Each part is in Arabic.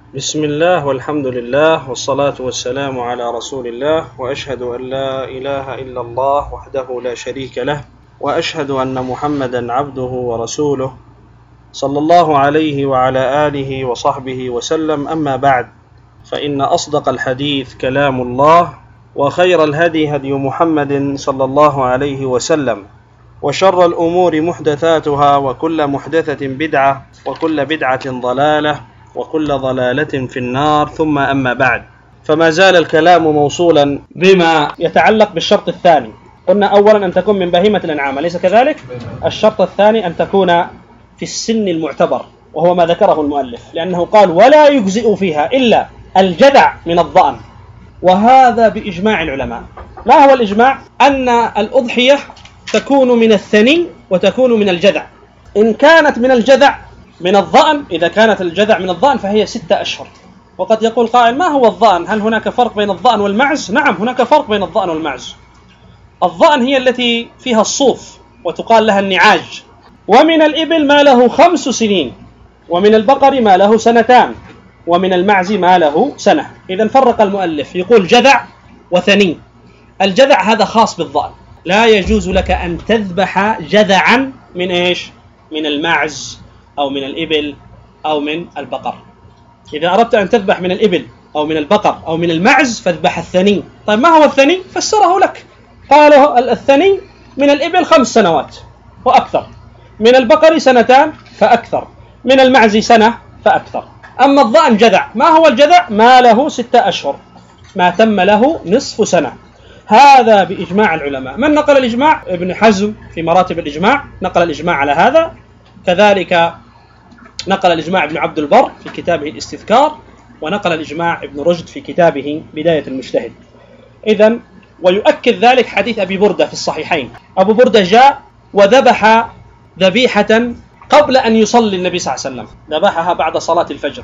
بسم الله والحمد لله والصلاة والسلام على رسول الله، وأشهد أن لا إله إلا الله وحده لا شريك له، وأشهد أن محمدا عبده ورسوله صلى الله عليه وعلى آله وصحبه وسلم. أما بعد، فإن أصدق الحديث كلام الله، وخير الهدي هدي محمد صلى الله عليه وسلم، وشر الأمور محدثاتها، وكل محدثة بدعة، وكل بدعة ضلالة، وكل ضلالة في النار. ثم أما بعد، فما زال الكلام موصولا بما يتعلق بالشرط الثاني. قلنا أولا أن تكون من بهيمة الأنعام، أليس كذلك؟ الشرط الثاني أن تكون في السن المعتبر، وهو ما ذكره المؤلف، لأنه قال ولا يجزئ فيها إلا الجذع من الضأن، وهذا بإجماع العلماء. ما هو الإجماع؟ أن الأضحية تكون من الثني وتكون من الجذع. إن كانت من الجذع من الضأن، إذا كانت الجذع من الضأن فهي 6 أشهر. وقد يقول قائل: ما هو الضأن؟ هل هناك فرق بين الضأن والمعز؟ نعم، هناك فرق بين الضأن والمعز. الضأن هي التي فيها الصوف وتقال لها النعاج. ومن الإبل ما له 5 سنين، ومن البقر ما له 2 سنين، ومن المعز ما له 1 سنة. إذن فرق المؤلف، يقول جذع وثني. الجذع هذا خاص بالضأن، لا يجوز لك أن تذبح جذعا من إيش؟ من المعز أو من الإبل أو من البقر. إذا أردت أن تذبح من الإبل أو من البقر أو من المعز فاذبح الثني. طيب ما هو الثني؟ فسره لك، قال الثني من الإبل 5 سنوات وأكثر، من البقر 2 سنين فأكثر، من المعز 1 سنة فأكثر. أما الضأن جذع. ما هو الجذع؟ ما له 6 أشهر، ما تم له نصف سنة. هذا بإجماع العلماء. من نقل الإجماع؟ ابن حزم في مراتب الإجماع نقل الإجماع على هذا، كذلك نقل الإجماع ابن عبد البر في كتابه الاستذكار، ونقل الإجماع ابن رشد في كتابه بداية المجتهد. إذن ويؤكد ذلك حديث أبي بردة في الصحيحين. أبو بردة جاء وذبح ذبيحة قبل أن يصلي النبي صلى الله عليه وسلم، ذبحها بعد صلاة الفجر،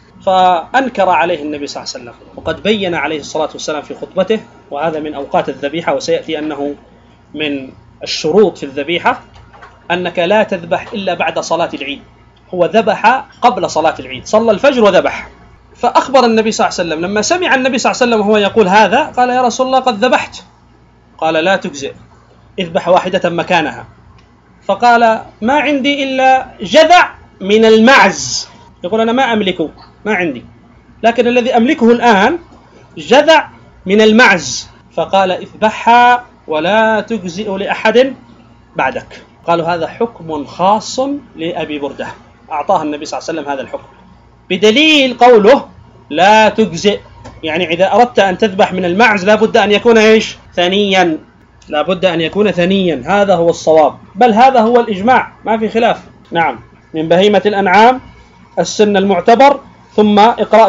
فأنكر عليه النبي صلى الله عليه وسلم، وقد بين عليه الصلاة والسلام في خطبته، وهذا من أوقات الذبيحة، وسيأتي أنه من الشروط في الذبيحة أنك لا تذبح إلا بعد صلاة العيد. هو ذبح قبل صلاة العيد، صلى الفجر وذبح. فأخبر النبي صلى الله عليه وسلم لما سمع النبي صلى الله عليه وسلم وهو يقول هذا، قال: يا رسول الله قد ذبحت. قال: لا تجزئ، اذبح واحدة مكانها. فقال: ما عندي إلا جذع من المعز. يقول: أنا ما أملكه، ما عندي، لكن الذي أملكه الآن جذع من المعز. فقال: اذبحها ولا تجزئ لأحد بعدك. قالوا: هذا حكم خاص لأبي بردة، أعطاه النبي صلى الله عليه وسلم هذا الحكم، بدليل قوله لا تجزئ. يعني إذا أردت أن تذبح من المعز لابد أن يكون إيش؟ ثنيا، لابد أن يكون ثنيا. هذا هو الصواب، بل هذا هو الإجماع، ما في خلاف. نعم، من بهيمة الأنعام السن المعتبر. ثم اقرأ.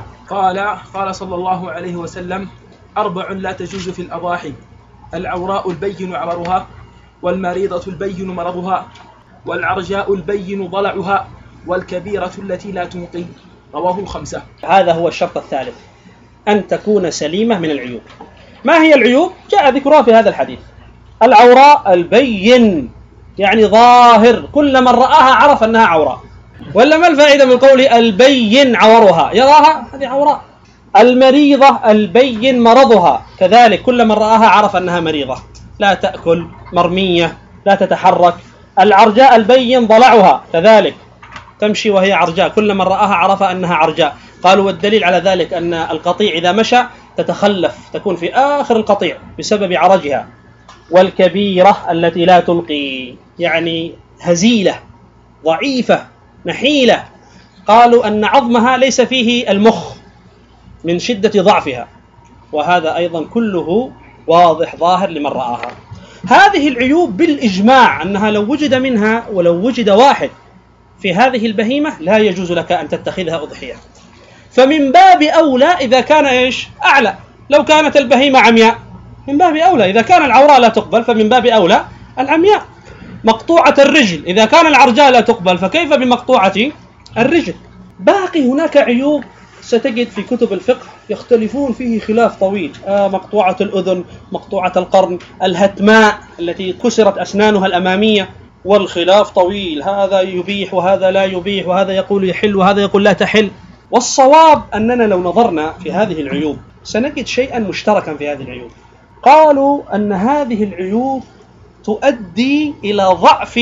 قال صلى الله عليه وسلم: 4 لا تجوز في الأضاحي: العوراء البين عورها، والمريضة البين مرضها، والعرجاء البين ضلعها، والكبيرة التي لا تنقي. رواه 5. هذا هو الشرط الثالث، أن تكون سليمة من العيوب. ما هي العيوب؟ جاء ذكرها في هذا الحديث. العوراء البين يعني ظاهر، كل من رآها عرف أنها عوراء. ولا ما الفائدة من قول البين عورها؟ يراها، هذه عوراء. المريضة البين مرضها، كذلك كل من رآها عرف أنها مريضة، لا تأكل، مرمية، لا تتحرك. العرجاء البين ضلعها، كذلك تمشي وهي عرجاء، كل من رآها عرف أنها عرجاء. قالوا: والدليل على ذلك أن القطيع إذا مشى تتخلف، تكون في آخر القطيع بسبب عرجها. والكبيرة التي لا تلقي، يعني هزيلة، ضعيفة، نحيلة. قالوا أن عظمها ليس فيه المخ من شدة ضعفها، وهذا أيضا كله واضح ظاهر لمن رآها. هذه العيوب بالإجماع أنها لو وجد منها ولو وجد واحد في هذه البهيمة لا يجوز لك أن تتخذها أضحية. فمن باب أولى إذا كان إيش؟ أعلى. لو كانت البهيمة عمياء من باب أولى، إذا كان العوراء لا تقبل فمن باب أولى العمياء. مقطوعة الرجل، إذا كان العرجاء لا تقبل فكيف بمقطوعة الرجل؟ باقي هناك عيوب ستجد في كتب الفقه يختلفون فيه خلاف طويل. مقطوعة الأذن، مقطوعة القرن، الهتماء التي كسرت أسنانها الأمامية، والخلاف طويل، هذا يبيح وهذا لا يبيح، وهذا يقول يحل وهذا يقول لا تحل. والصواب أننا لو نظرنا في هذه العيوب سنجد شيئا مشتركا في هذه العيوب. قالوا أن هذه العيوب تؤدي إلى ضعف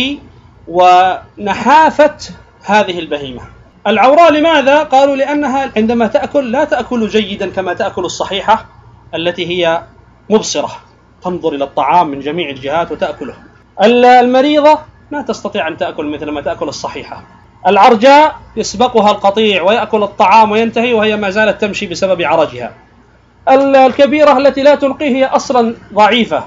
ونحافة هذه البهيمة العوراء. لماذا؟ قالوا لأنها عندما تأكل لا تأكل جيدا كما تأكل الصحيحة التي هي مبصرة، تنظر إلى الطعام من جميع الجهات وتأكله. المريضة لا تستطيع أن تأكل مثل ما تأكل الصحيحة. العرجاء يسبقها القطيع ويأكل الطعام وينتهي وهي ما زالت تمشي بسبب عرجها. الكبيرة التي لا تلقي هي أصلا ضعيفة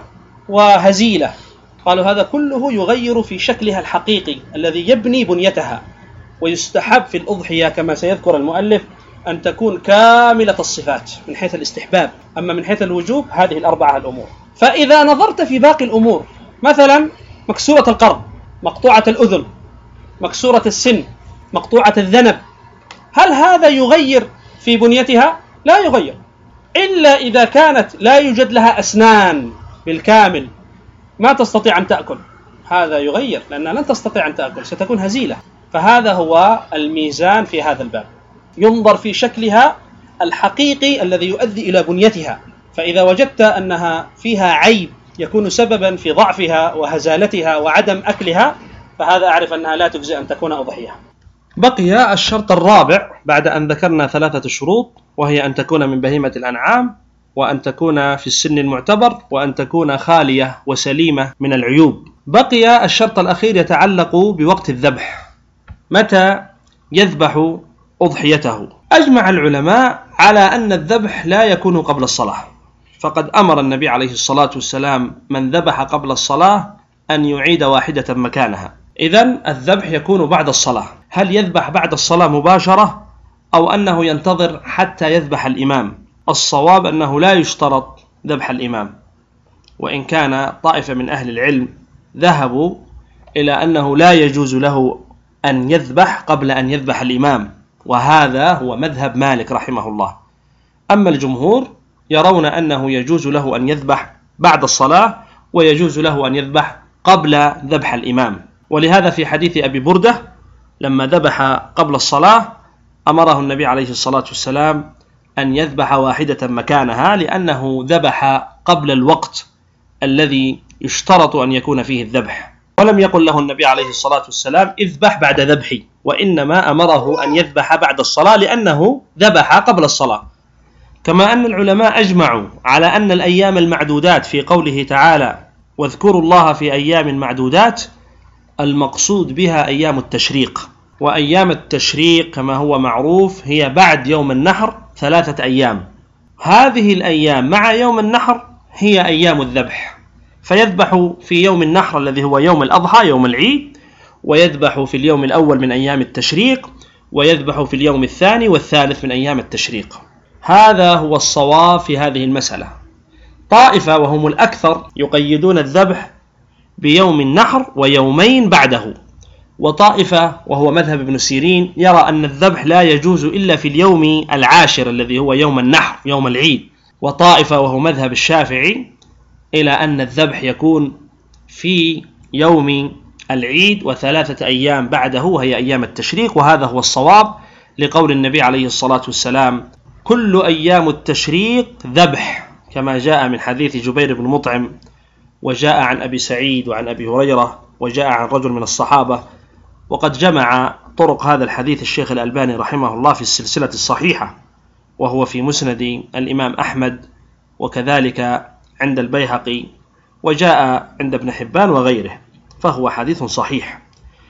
وهزيلة. قالوا هذا كله يغير في شكلها الحقيقي الذي يبني بنيتها. ويستحب في الأضحية كما سيذكر المؤلف أن تكون كاملة الصفات من حيث الاستحباب، أما من حيث الوجوب هذه الأربعة الأمور. فإذا نظرت في باقي الأمور مثلا مكسورة القرن، مقطوعة الأذن، مكسورة السن، مقطوعة الذنب، هل هذا يغير في بنيتها؟ لا يغير، إلا إذا كانت لا يوجد لها أسنان بالكامل ما تستطيع أن تأكل، هذا يغير لأنها لن تستطيع أن تأكل، ستكون هزيلة. فهذا هو الميزان في هذا الباب، ينظر في شكلها الحقيقي الذي يؤدي إلى بنيتها. فإذا وجدت أنها فيها عيب يكون سببا في ضعفها وهزالتها وعدم أكلها، فهذا أعرف أنها لا تجزي أن تكون أضحية. بقي الشرط الرابع بعد أن ذكرنا 3 شروط، وهي أن تكون من بهيمة الأنعام، وأن تكون في السن المعتبر، وأن تكون خالية وسليمة من العيوب. بقي الشرط الأخير يتعلق بوقت الذبح، متى يذبح أضحيته. أجمع العلماء على أن الذبح لا يكون قبل الصلاة، فقد أمر النبي عليه الصلاة والسلام من ذبح قبل الصلاة أن يعيد واحدة مكانها. إذن الذبح يكون بعد الصلاة. هل يذبح بعد الصلاة مباشرة أو أنه ينتظر حتى يذبح الإمام؟ الصواب أنه لا يشترط ذبح الإمام، وإن كان طائفة من أهل العلم ذهبوا إلى أنه لا يجوز له أن يذبح قبل أن يذبح الإمام، وهذا هو مذهب مالك رحمه الله. أما الجمهور يرون أنه يجوز له أن يذبح بعد الصلاة، ويجوز له أن يذبح قبل ذبح الإمام. ولهذا في حديث أبي بردة لما ذبح قبل الصلاة أمره النبي عليه الصلاة والسلام أن يذبح واحدة مكانها، لأنه ذبح قبل الوقت الذي يشترط أن يكون فيه الذبح. ولم يقل له النبي عليه الصلاة والسلام اذبح بعد ذبحي، وإنما أمره أن يذبح بعد الصلاة لأنه ذبح قبل الصلاة. كما أن العلماء أجمعوا على أن الأيام المعدودات في قوله تعالى واذكروا الله في أيام معدودات المقصود بها أيام التشريق، وأيام التشريق كما هو معروف هي بعد يوم النحر 3 أيام. هذه الأيام مع يوم النحر هي أيام الذبح، فيذبح في يوم النحر الذي هو يوم الأضحى يوم العيد، ويذبح في اليوم الأول من أيام التشريق، ويذبح في اليوم الثاني والثالث من أيام التشريق. هذا هو الصواب في هذه المسألة. طائفة وهم الأكثر يقيدون الذبح بيوم النحر ويومين بعده، وطائفة وهو مذهب ابن سيرين يرى أن الذبح لا يجوز إلا في اليوم العاشر الذي هو يوم النحر يوم العيد، وطائفة وهو مذهب الشافعي إلى أن الذبح يكون في يوم العيد و3 أيام بعده وهي أيام التشريق. وهذا هو الصواب لقول النبي عليه الصلاة والسلام كل أيام التشريق ذبح، كما جاء من حديث جبير بن مطعم، وجاء عن أبي سعيد وعن أبي هريرة، وجاء عن رجل من الصحابة. وقد جمع طرق هذا الحديث الشيخ الألباني رحمه الله في السلسلة الصحيحة، وهو في مسند الإمام أحمد، وكذلك عند البيهقي، وجاء عند ابن حبان وغيره، فهو حديث صحيح.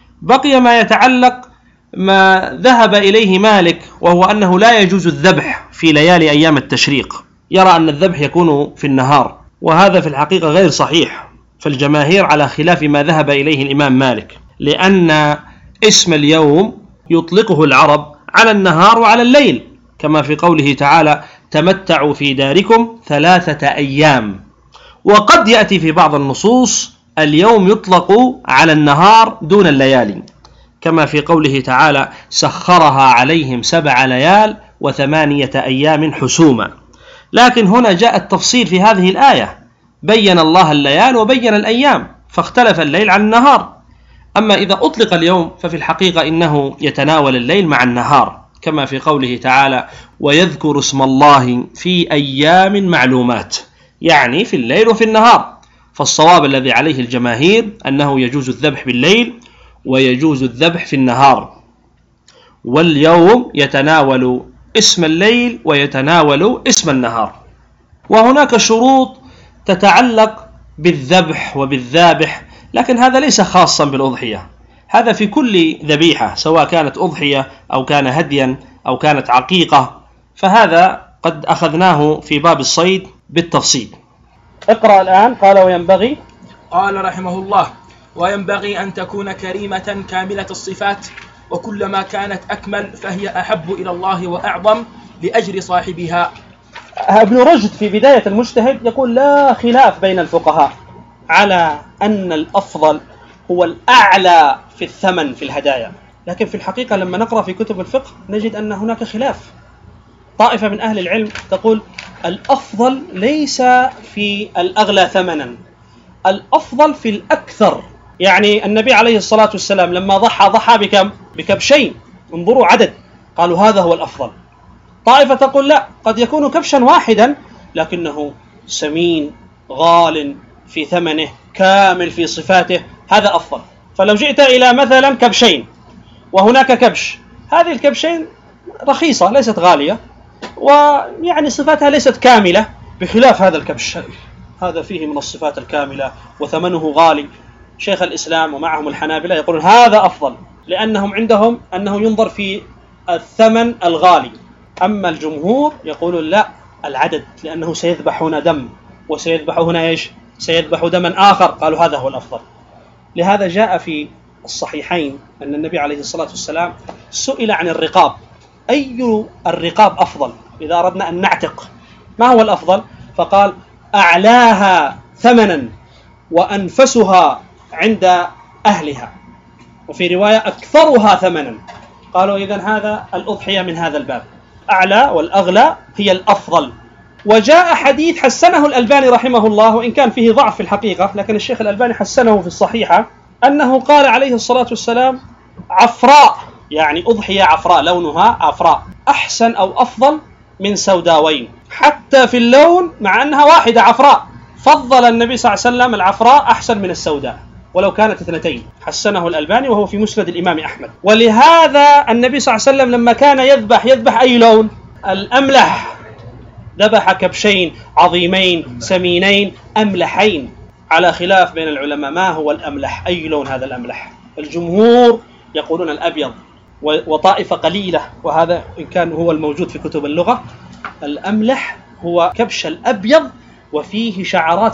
بقي ما يتعلق ما ذهب إليه مالك، وهو أنه لا يجوز الذبح في ليالي أيام التشريق، يرى أن الذبح يكون في النهار، وهذا في الحقيقة غير صحيح، فالجماهير على خلاف ما ذهب إليه الإمام مالك، لأن اسم اليوم يطلقه العرب على النهار وعلى الليل، كما في قوله تعالى تمتعوا في داركم 3 أيام. وقد يأتي في بعض النصوص اليوم يطلق على النهار دون الليالي، كما في قوله تعالى سخرها عليهم 7 ليال و8 أيام حسوما. لكن هنا جاء التفصيل في هذه الآية، بين الله الليال وبين الأيام، فاختلف الليل عن النهار. أما إذا أطلق اليوم ففي الحقيقة إنه يتناول الليل مع النهار، كما في قوله تعالى: ويذكر اسم الله في أيام معلومات، يعني في الليل وفي النهار. فالصواب الذي عليه الجماهير أنه يجوز الذبح بالليل ويجوز الذبح في النهار، واليوم يتناول اسم الليل ويتناول اسم النهار. وهناك شروط تتعلق بالذبح وبالذابح، لكن هذا ليس خاصا بالأضحية، هذا في كل ذبيحة، سواء كانت أضحية أو كان هديا أو كانت عقيقة، فهذا قد أخذناه في باب الصيد بالتفصيل. اقرأ الآن. قال: وينبغي. قال رحمه الله: وينبغي أن تكون كريمة كاملة الصفات، وكلما كانت أكمل فهي أحب إلى الله وأعظم لأجر صاحبها. ابن رشد في بداية المجتهد يقول: لا خلاف بين الفقهاء على أن الأفضل هو الأعلى في الثمن في الهدايا، لكن في الحقيقة لما نقرأ في كتب الفقه نجد أن هناك خلاف. طائفة من أهل العلم تقول: الأفضل ليس في الأغلى ثمنا، الأفضل في الأكثر. يعني النبي عليه الصلاة والسلام لما ضحى بكم؟ بكبشين، انظروا عدد، قالوا هذا هو الأفضل. طائفة تقول: لا، قد يكون كبشا واحدا لكنه سمين غال في ثمنه كامل في صفاته، هذا أفضل. فلو جئت إلى مثلا كبشين وهناك كبش، هذه الكبشين رخيصة ليست غالية، ويعني صفاتها ليست كاملة، بخلاف هذا الكبش، هذا فيه من الصفات الكاملة وثمنه غالي. شيخ الإسلام ومعهم الحنابلة يقولون هذا أفضل، لأنهم عندهم أنه ينظر في الثمن الغالي. أما الجمهور يقولون لا، العدد، لأنه سيذبح هنا دم وسيذبح هنا إيش؟ سيذبح دما آخر، قالوا هذا هو الأفضل. لهذا جاء في الصحيحين أن النبي عليه الصلاة والسلام سئل عن الرقاب: أي الرقاب أفضل إذا أردنا أن نعتق؟ ما هو الأفضل؟ فقال: أعلاها ثمنا وأنفسها عند أهلها، وفي رواية أكثرها ثمنا. قالوا إذن هذا الأضحية من هذا الباب، أعلى والأغلى هي الأفضل. وجاء حديث حسنه الألباني رحمه الله، وإن كان فيه ضعف في الحقيقة، لكن الشيخ الألباني حسنه في الصحيحة، أنه قال عليه الصلاة والسلام: عفراء، يعني أضحية عفراء، لونها عفراء، أحسن أو أفضل من سوداوين، حتى في اللون مع أنها واحدة عفراء، فضل النبي صلى الله عليه وسلم العفراء أحسن من السوداء ولو كانت اثنتين. حسنه الألباني وهو في مسند الإمام أحمد. ولهذا النبي صلى الله عليه وسلم لما كان يذبح أي لون؟ الأملح. ذبح كبشين عظيمين سمينين أملحين، على خلاف بين العلماء ما هو الأملح، أي لون هذا الأملح؟ الجمهور يقولون الأبيض، وطائفة قليلة، وهذا إن كان هو الموجود في كتب اللغة، الأملح هو كبش الأبيض وفيه شعرات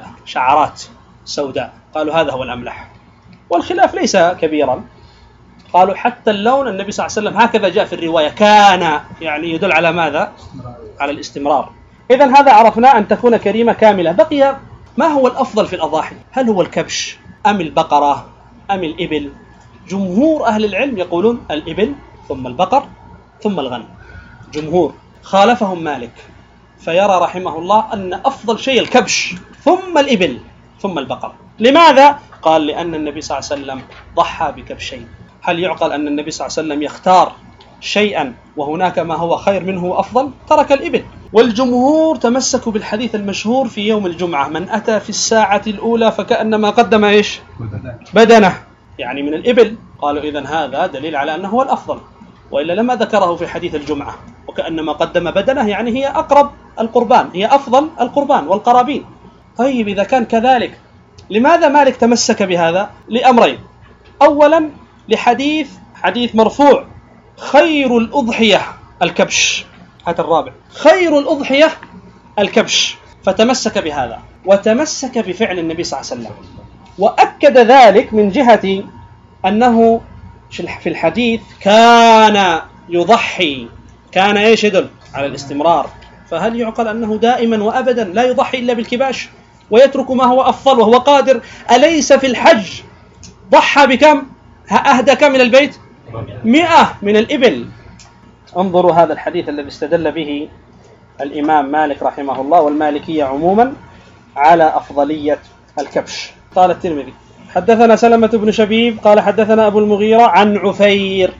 سوداء، قالوا هذا هو الأملح. والخلاف ليس كبيرا، قالوا حتى اللون النبي صلى الله عليه وسلم هكذا جاء في الرواية، كان يعني يدل على ماذا؟ على الاستمرار. إذن هذا عرفنا أن تكون كريمة كاملة. بقي ما هو الأفضل في الأضاحي؟ هل هو الكبش أم البقرة أم الإبل؟ جمهور أهل العلم يقولون الإبل ثم البقر ثم الغنم، جمهور. خالفهم مالك فيرى رحمه الله أن أفضل شيء الكبش ثم الإبل ثم البقر. لماذا؟ قال: لأن النبي صلى الله عليه وسلم ضحى بكبشين. هل يعقل أن النبي صلى الله عليه وسلم يختار شيئا وهناك ما هو خير منه أفضل؟ ترك الإبل. والجمهور تمسكوا بالحديث المشهور في يوم الجمعة: من أتى في الساعة الأولى فكأنما قدم إيش؟ بدنه، يعني من الإبل. قالوا إذن هذا دليل على أنه هو الأفضل، وإلا لما ذكره في حديث الجمعة، وكأنما قدم بدنه، يعني هي أقرب القربان، هي أفضل القربان والقرابين. طيب إذا كان كذلك لماذا مالك تمسك بهذا؟ لأمرين: أولا لحديث مرفوع: خير الأضحية الكبش، هذا الرابع، خير الأضحية الكبش، فتمسك بهذا، وتمسك بفعل النبي صلى الله عليه وسلم، وأكد ذلك من جهة أنه في الحديث كان يضحي، كان إيش يدل على الاستمرار. فهل يعقل أنه دائما وأبدا لا يضحي إلا بالكباش ويترك ما هو أفضل وهو قادر؟ أليس في الحج ضحى بكم؟ أهدى كم من البيت؟ 100 من الإبل. انظروا هذا الحديث الذي استدل به الإمام مالك رحمه الله والمالكية عموما على أفضلية الكبش. قال الترمذي: حدثنا سلمة بن شبيب قال حدثنا أبو المغيرة عن عفير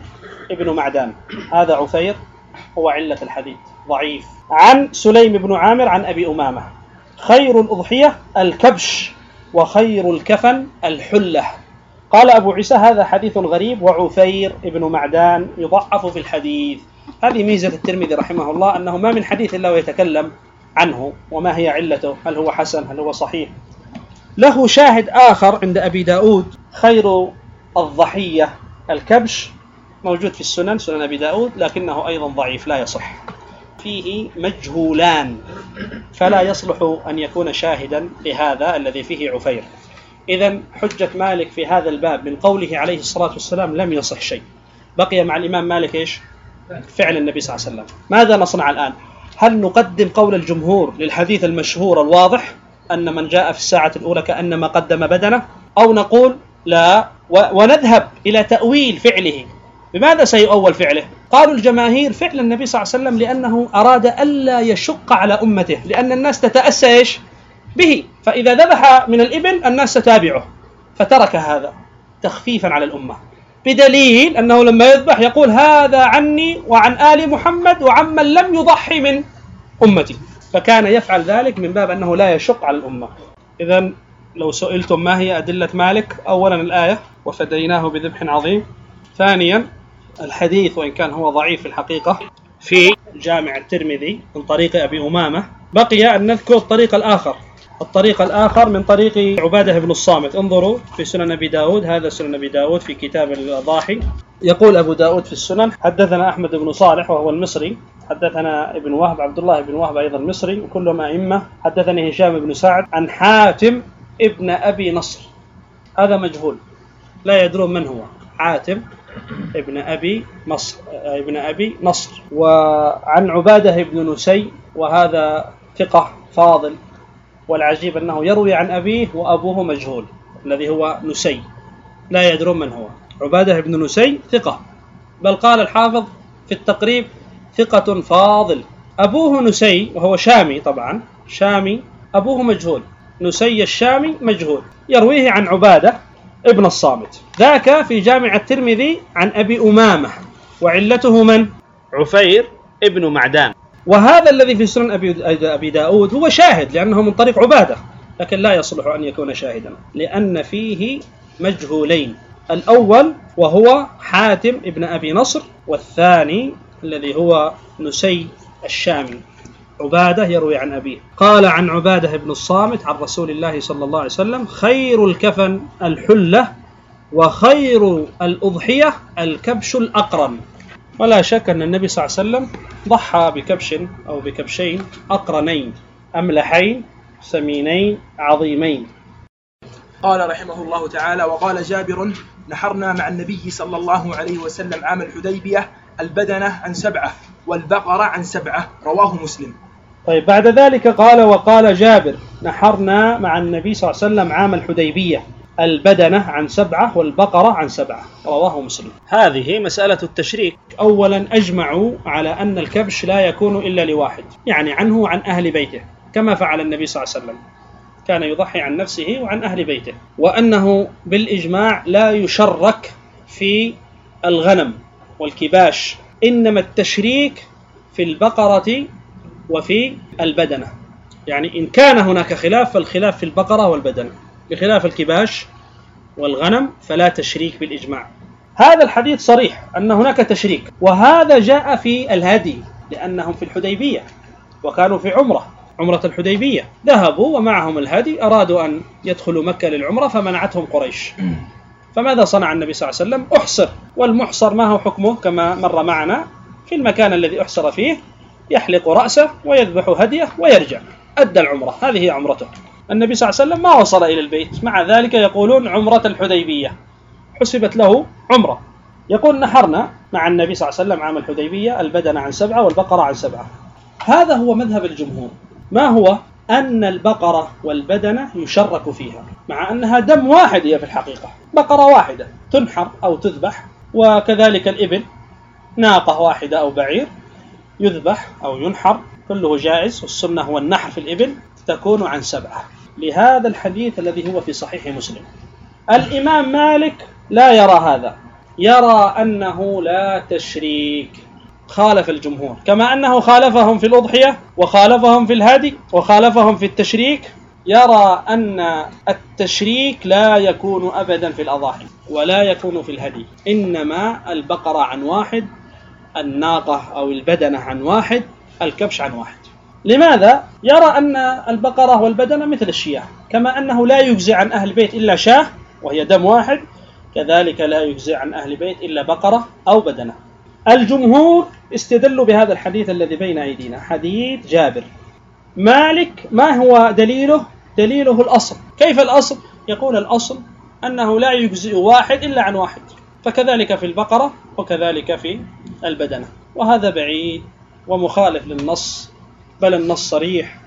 ابن معدان، هذا عفير هو علة الحديث ضعيف. عن سليم بن عامر عن أبي أمامة: خير الأضحية الكبش وخير الكفن الحلة. قال أبو عيسى: هذا حديث غريب، وعفير ابن معدان يضعف في الحديث. هذه ميزة الترمذي رحمه الله، أنه ما من حديث إلا ويتكلم عنه وما هي علته، هل هو حسن هل هو صحيح. له شاهد آخر عند أبي داود: خير الضحية الكبش، موجود في السنن، سنن أبي داود، لكنه أيضا ضعيف لا يصح، فيه مجهولان، فلا يصلح أن يكون شاهدا لهذا الذي فيه عفير. إذن حجة مالك في هذا الباب من قوله عليه الصلاة والسلام لم يصح شيء. بقي مع الإمام مالك إيش؟ فعل النبي صلى الله عليه وسلم. ماذا نصنع الآن؟ هل نقدم قول الجمهور للحديث المشهور الواضح أن من جاء في الساعة الأولى كأنما قدم بدنه، أو نقول لا ونذهب إلى تأويل فعله؟ بماذا سيؤول فعله؟ قالوا الجماهير فعل النبي صلى الله عليه وسلم لأنه أراد ألا يشق على أمته، لأن الناس تتأسى إيش؟ به، فإذا ذبح من الإبل الناس تتابعه، فترك هذا تخفيفا على الأمة، بدليل أنه لما يذبح يقول: هذا عني وعن آل محمد وعمن لم يضحي من أمتي، فكان يفعل ذلك من باب أنه لا يشق على الأمة. إذن لو سئلتم ما هي أدلة مالك، أولا الآية: وفديناه بذبح عظيم. ثانيا الحديث وإن كان هو ضعيف في الحقيقة في جامع الترمذي من طريق أبي أمامة. بقي أن نذكر الطريق الآخر من طريق عبادة بن الصامت. انظروا في سنن أبي داود، هذا سنن أبي داود في كتاب الأضاحي. يقول أبو داود في السنن: حدثنا أحمد بن صالح وهو المصري، حدثنا ابن وهب عبد الله بن وهب أيضا مصري وكلهم أئمة. حدثني هشام بن سعد عن حاتم ابن أبي نصر، هذا مجهول لا يدرون من هو. حاتم ابن أبي نصر. وعن عبادة بن نسي، وهذا ثقة فاضل، والعجيب أنه يروي عن أبيه وأبوه مجهول، الذي هو نسي لا يدرون من هو. عبادة بن نسي ثقة، بل قال الحافظ في التقريب: ثقة فاضل. أبوه نسي وهو شامي، طبعا شامي، أبوه مجهول، نسي الشامي مجهول، يرويه عن عبادة ابن الصامت. ذاك في جامع الترمذي عن أبي أمامة، وعلته من؟ عفير ابن معدان. وهذا الذي في سنن أبي داود هو شاهد لأنه من طريق عبادة، لكن لا يصلح أن يكون شاهدا لأن فيه مجهولين: الأول وهو حاتم ابن أبي نصر، والثاني الذي هو نسي الشامي. عبادة يروي عن أبيه. قال عن عبادة بن الصامت عن رسول الله صلى الله عليه وسلم: خير الكفن الحلة وخير الأضحية الكبش الأقرن. ولا شك أن النبي صلى الله عليه وسلم ضحى بكبش أو بكبشين أقرنين أملحين سمينين عظيمين. قال رحمه الله تعالى: وقال جابر: نحرنا مع النبي صلى الله عليه وسلم عام الحديبية البدنة عن 7 والبقرة عن 7، رواه مسلم. طيب، بعد ذلك قال: وقال جابر: نحرنا مع النبي صلى الله عليه وسلم عام الحديبية البدنة عن 7 والبقرة عن 7، رواه مسلم. هذه مسألة التشريك. أولا أجمعوا على أن الكبش لا يكون إلا لواحد، يعني عنه وعن أهل بيته، كما فعل النبي صلى الله عليه وسلم، كان يضحي عن نفسه وعن أهل بيته. وأنه بالإجماع لا يشرك في الغنم والكباش، إنما التشريك في البقرة وفي البدنة. يعني إن كان هناك خلاف فالخلاف في البقرة والبدنة، بخلاف الكباش والغنم فلا تشريك بالإجماع. هذا الحديث صريح أن هناك تشريك، وهذا جاء في الهدي، لأنهم في الحديبية وكانوا في عمرة الحديبية، ذهبوا ومعهم الهدي، أرادوا أن يدخلوا مكة للعمرة فمنعتهم قريش. فماذا صنع النبي صلى الله عليه وسلم؟ أحصر، والمحصر ما هو حكمه كما مر معنا؟ في المكان الذي أحصر فيه يحلق رأسه ويذبح هديه ويرجع، أدى العمرة، هذه هي عمرته. النبي صلى الله عليه وسلم ما وصل إلى البيت، مع ذلك يقولون عمرة الحديبية حسبت له عمرة. يقول: نحرنا مع النبي صلى الله عليه وسلم عام الحديبية البدنة عن 7 والبقرة عن 7. هذا هو مذهب الجمهور. ما هو؟ أن البقرة والبدنة يشرك فيها، مع أنها دم واحد هي في الحقيقة، بقرة واحدة تنحر أو تذبح، وكذلك الإبل، ناقة واحدة أو بعير يذبح أو ينحر، كله جائز، والسنة هو النحر في الإبل، تكون عن 7. لهذا الحديث الذي هو في صحيح مسلم. الإمام مالك لا يرى هذا، يرى أنه لا تشريك، خالف الجمهور، كما أنه خالفهم في الأضحية وخالفهم في الهدي وخالفهم في التشريك. يرى أن التشريك لا يكون أبدا في الأضاحي ولا يكون في الهدي، إنما البقرة عن واحد، الناقة أو البدنة عن واحد، الكبش عن واحد. لماذا؟ يرى أن البقرة والبدنة مثل الشياه، كما أنه لا يجزي عن أهل بيت إلا شاه وهي دم واحد، كذلك لا يجزي عن أهل بيت إلا بقرة أو بدنة. الجمهور استدلوا بهذا الحديث الذي بين أيدينا، حديث جابر. مالك ما هو دليله؟ دليله الأصل. كيف الأصل؟ يقول الأصل أنه لا يجزئ واحد إلا عن واحد، فكذلك في البقرة وكذلك في البدنة، وهذا بعيد ومخالف للنص، بل النص صريح.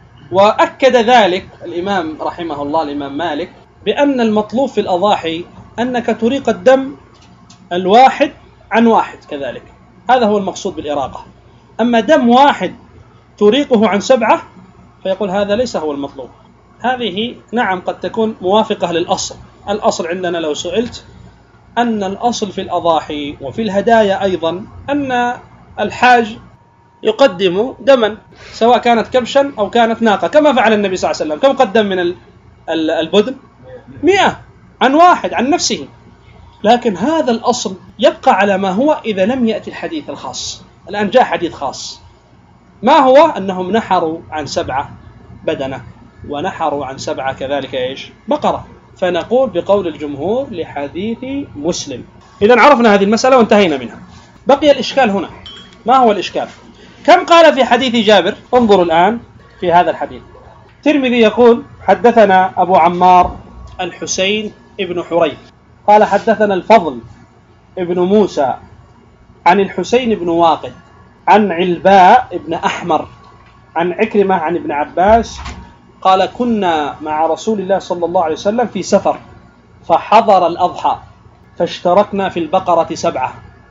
وأكد ذلك الإمام رحمه الله الإمام مالك بأن المطلوب في الأضاحي أنك تريق الدم الواحد عن واحد كذلك، هذا هو المقصود بالإراقة. أما دم واحد تريقه عن 7 فيقول هذا ليس هو المطلوب. هذه نعم قد تكون موافقة للأصل. الأصل عندنا لو سئلت أن الأصل في الأضاحي وفي الهدايا أيضا أن الحاج يقدم دما، سواء كانت كبشا أو كانت ناقة، كما فعل النبي صلى الله عليه وسلم. كم قدم من البدن؟ 100 عن واحد عن نفسه. لكن هذا الأصل يبقى على ما هو إذا لم يأتي الحديث الخاص. الآن جاء حديث خاص، ما هو؟ أنهم نحروا عن 7 بدنة ونحروا عن 7 كذلك إيش؟ بقرة. فنقول بقول الجمهور لحديث مسلم. إذن عرفنا هذه المسألة وانتهينا منها. بقي الإشكال هنا. ما هو الإشكال؟ كم قال في حديث جابر؟ انظروا الآن في هذا الحديث. الترمذي يقول حدثنا أبو عمار الحسين ابن حريث قال حدثنا الفضل ابن موسى عن الحسين بن واقد عن علباء ابن أحمر عن عكرمة عن ابن عباس قال كنا مع رسول الله صلى الله عليه وسلم في سفر فحضر الأضحى فاشتركنا في البقرة 7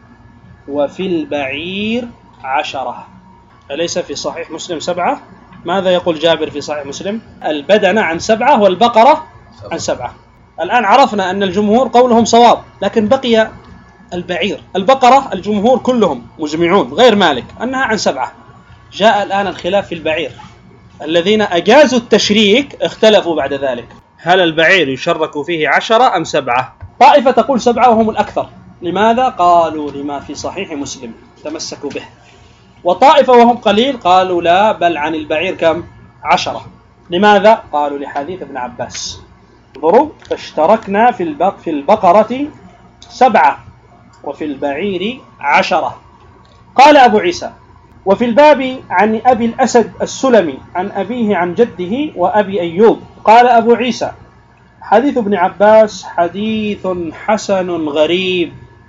وفي البعير 10. أليس في صحيح مسلم 7؟ ماذا يقول جابر في صحيح مسلم؟ البدنة عن 7 والبقرة عن 7. الآن عرفنا أن الجمهور قولهم صواب، لكن بقي البعير. البقرة الجمهور كلهم مجمعون غير مالك أنها عن 7. جاء الآن الخلاف في البعير. الذين أجازوا التشريك اختلفوا بعد ذلك، هل البعير يشرك فيه 10 أم 7؟ طائفة تقول 7 وهم الأكثر. لماذا؟ قالوا لما في صحيح مسلم تمسكوا به. وطائفة وهم قليل قالوا لا، بل عن البعير كم؟ 10. لماذا؟ قالوا لحديث ابن عباس. انظروا، فاشتركنا في البقرة 7 وفي البعير 10. قال أبو عيسى وفي الباب عن أبي الأسد السلمي عن أبيه عن جده وأبي أيوب. قال أبو عيسى حديث ابن عباس حديث حسن غريب.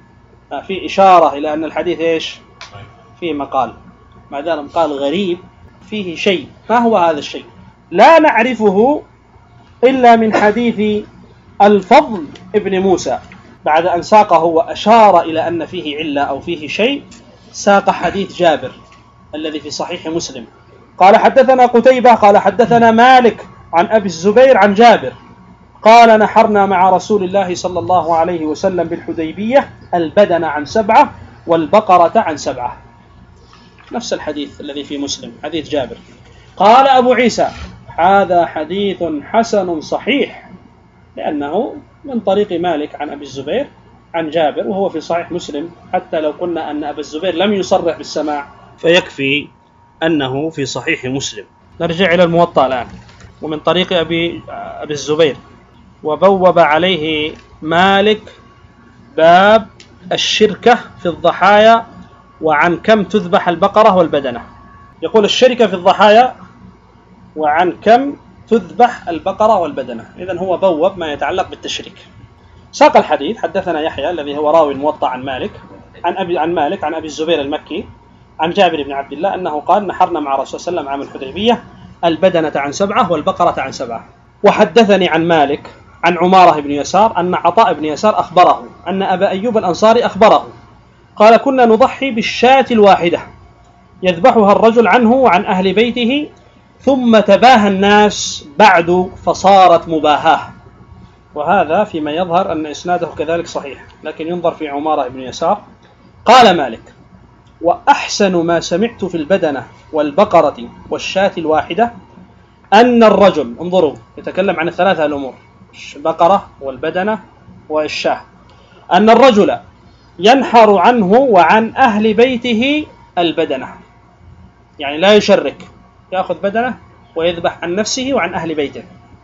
في إشارة إلى أن الحديث إيش؟ فيه مقال. ما دام قال غريب فيه شيء. ما هو هذا الشيء؟ لا نعرفه إلا من حديث الفضل ابن موسى. بعد أن ساقه وأشار إلى أن فيه علة أو فيه شيء، ساق حديث جابر الذي في صحيح مسلم. قال حدثنا قتيبة قال حدثنا مالك عن أبي الزبير عن جابر قال نحرنا مع رسول الله صلى الله عليه وسلم بالحديبية البدن عن 7 والبقرة عن 7. نفس الحديث الذي في مسلم، حديث جابر. قال أبو عيسى هذا حديث حسن صحيح، لأنه من طريق مالك عن أبي الزبير عن جابر، وهو في صحيح مسلم. حتى لو قلنا أن أبا الزبير لم يصرح بالسماع فيكفي أنه في صحيح مسلم. نرجع إلى الموطأ الآن، ومن طريق أبي الزبير. وبوب عليه مالك باب الشركة في الضحايا وعن كم تذبح البقرة والبدنة. يقول الشركة في الضحايا وعن كم تذبح البقرة والبدنة. إذن هو بوب ما يتعلق بالتشريك. ساق الحديث حدثنا يحيى الذي هو راوي الموطأ عن مالك عن أبي الزبير المكي عن جابر بن عبد الله أنه قال نحرنا مع رسول الله صلى الله عليه وسلم عام الحديبية البدنة عن 7 والبقرة عن 7. وحدثني عن مالك عن عمارة بن يسار أن عطاء بن يسار أخبره أن أبا أيوب الأنصاري أخبره قال كنا نضحي بالشاة الواحدة يذبحها الرجل عنه وعن أهل بيته ثم تباهى الناس بعد فصارت مباهاة. وهذا فيما يظهر أن إسناده كذلك صحيح، لكن ينظر في عمارة بن يسار. قال مالك: وأحسن ما سمعت في البدنة والبقرة والشاة الواحدة أن الرجل، انظروا يتكلم عن الثلاثة الأمور، البقرة والبدنة والشاة، أن الرجل ينحر عنه وعن أهل بيته البدنة، يعني لا يشرك، يأخذ بدنة ويذبح عن نفسه وعن أهل بيته،